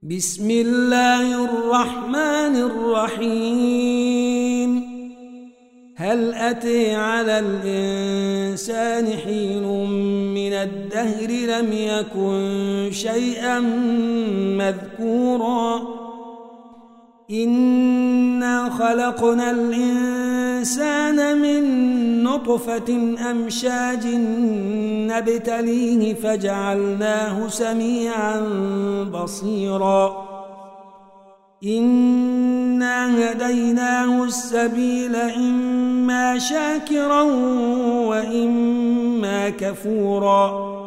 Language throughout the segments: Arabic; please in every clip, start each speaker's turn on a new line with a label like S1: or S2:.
S1: بسم الله الرحمن الرحيم هل أتى على الإنسان حين من الدهر لم يكن شيئا مذكورا إنا خلقنا الإنسان من نطفة أمشاج نبتليه فجعلناه سميعا بصيرا إنا هديناه السبيل إما شاكرا وإما كفورا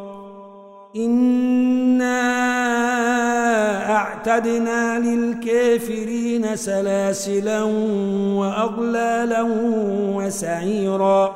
S1: إنا أعتدنا للكافرين سلاسلا وأغلالا وسعيرا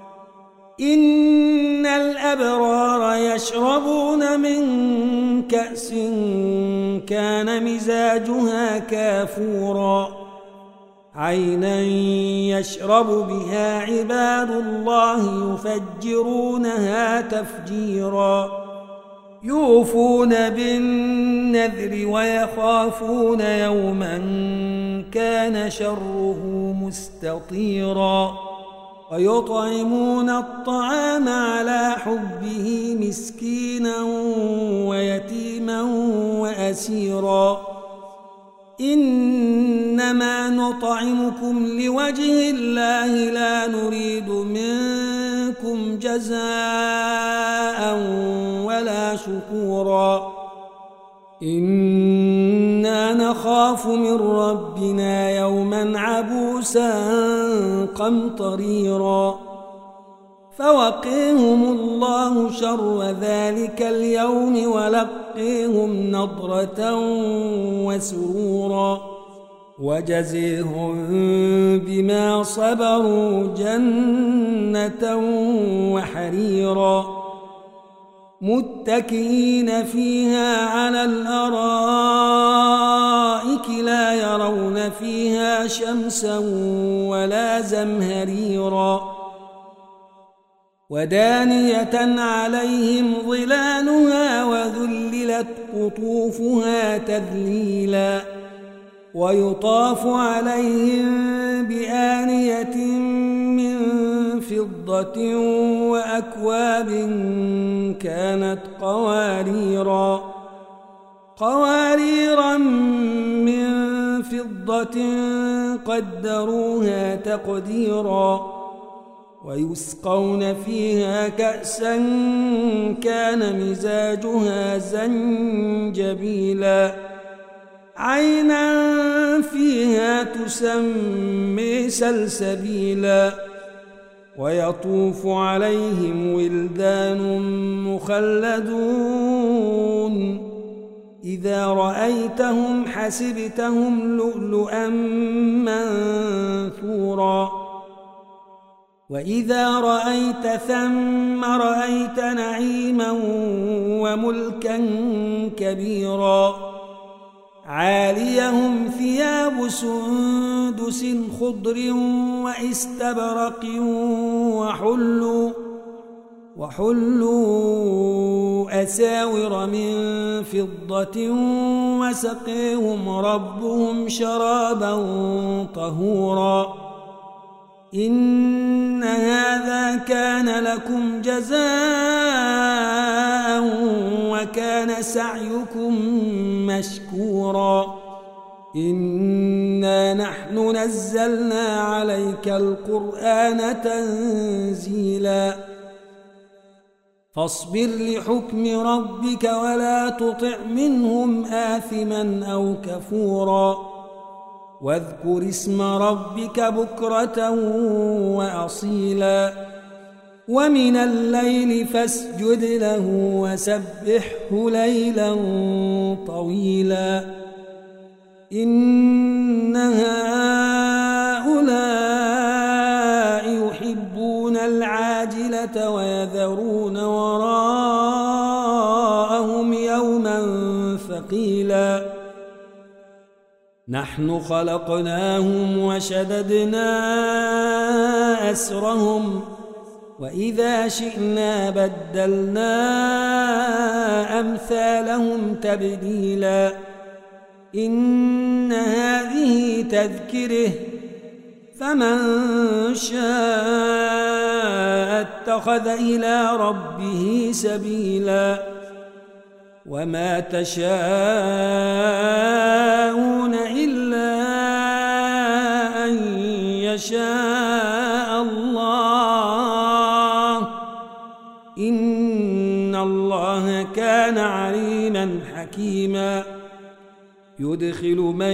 S1: إن الأبرار يشربون من كأس كان مزاجها كافورا عينا يشرب بها عباد الله يفجرونها تفجيرا يوفون بالنذر ويخافون يوما كان شره مستطيرا ويطعمون الطعام على حبه مسكينا ويتيما وأسيرا إنما نطعمكم لوجه الله لا نريد منكم جزاء ولا شكورا إنا نخاف من ربنا يوما عبوسا قمطريرا فوقيهم الله شر ذلك اليوم ولقيهم نضرة وسرورا وجزيهم بما صبروا جنة وحريرا متكئين فيها على الأرائك لا يرون فيها شمسا ولا زمهريرا ودانية عليهم ظلالها وذللت قطوفها تذليلا ويطاف عليهم بآنية من فضة وأكواب كانت قواريرا من فضة قدروها تقديرا ويسقون فيها كأسا كان مزاجها زنجبيلا عينا فيها تسمى سلسبيلا ويطوف عليهم ولدان مخلدون إذا رأيتهم حسبتهم لؤلؤا منثورا وإذا رأيت ثم رأيت نعيما وملكا كبيرا عاليهم ثياب سندس خضر واستبرق وحلوا أساور من فضة وسقيهم ربهم شرابا طهورا إن هذا كان لكم جزاء وكان سعيكم مشكورا إنا نحن نزلنا عليك القرآن تنزيلا فاصبر لحكم ربك ولا تطع منهم آثما أو كفورا واذكر اسم ربك بكرة وأصيلا ومن الليل فاسجد له وسبحه ليلا طويلا إن هؤلاء يحبون العاجلة ويذرون وراءهم يوما ثقيلا نحن خلقناهم وشددنا أسرهم وإذا شئنا بدلنا أمثالهم تبديلا إن هذه تذكره فمن شاء اتخذ إلى ربه سبيلا وما تشاءون إلا أن يشاء الله إن الله كان عليما حكيما يدخل من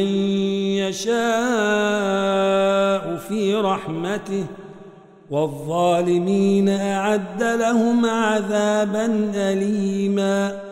S1: يشاء في رحمته والظالمين أعد لهم عذابا أليما